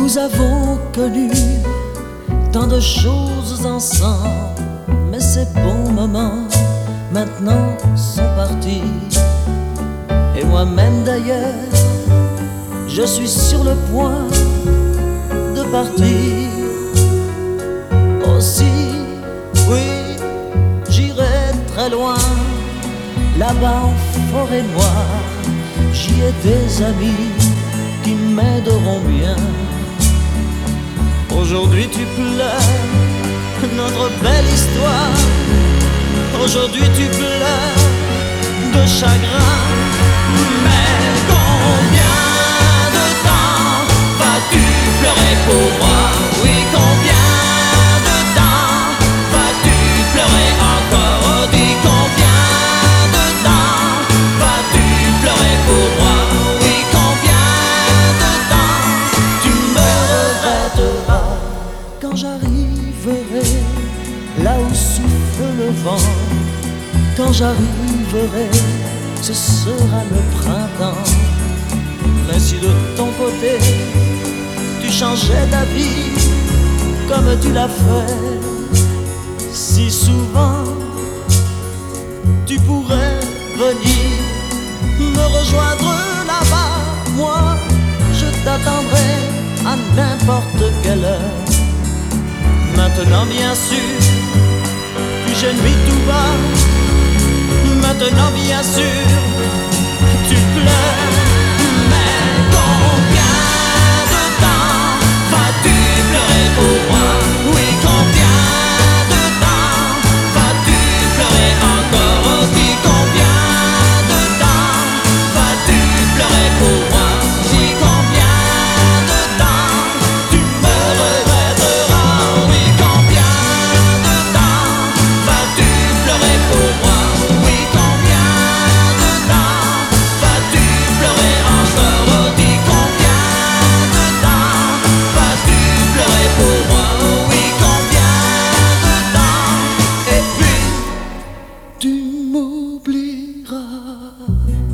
Nous avons connu tant de choses ensemble, mais ces bons moments maintenant sont partis. Et moi-même d'ailleurs, je suis sur le point de partir. Aussi, oui, j'irai très loin, là-bas en forêt noire. J'y ai des amis qui m'aideront bien. Aujourd'hui tu pleures notre belle histoire. Aujourd'hui tu pleures de chagrin. Mais combien de temps vas-tu pleurer pour moi? Oui, combien de temps vas-tu pleurer encore? Dis combien de temps vas-tu pleurer pour moi? Oui, combien de temps tu me regretteras quand j'arriverai là où souffle le vent. Quand j'arriverai, ce sera le printemps. Mais si de ton côté tu changeais d'avis comme tu l'as fait si souvent, tu pourrais venir me rejoindre là-bas. Moi, je t'attendrai à n'importe quelle heure. Maintenant bien sûr, tu gémis tout bas. Maintenant bien sûr, tu pleures. Mais combien de temps vas-tu pleurer pour moi? Oui, combien de temps vas-tu pleurer encore? Dis combien de temps vas-tu pleurer pour moi? Dis combien de temps tu me regretteras? Oui, combien de temps vas-tu pleurer pour moi? Oui, combien de temps vas-tu pleurer encore? Dis combien de temps vas-tu pleurer pour moi? Oui, combien de temps? Et puis tu m'oublieras.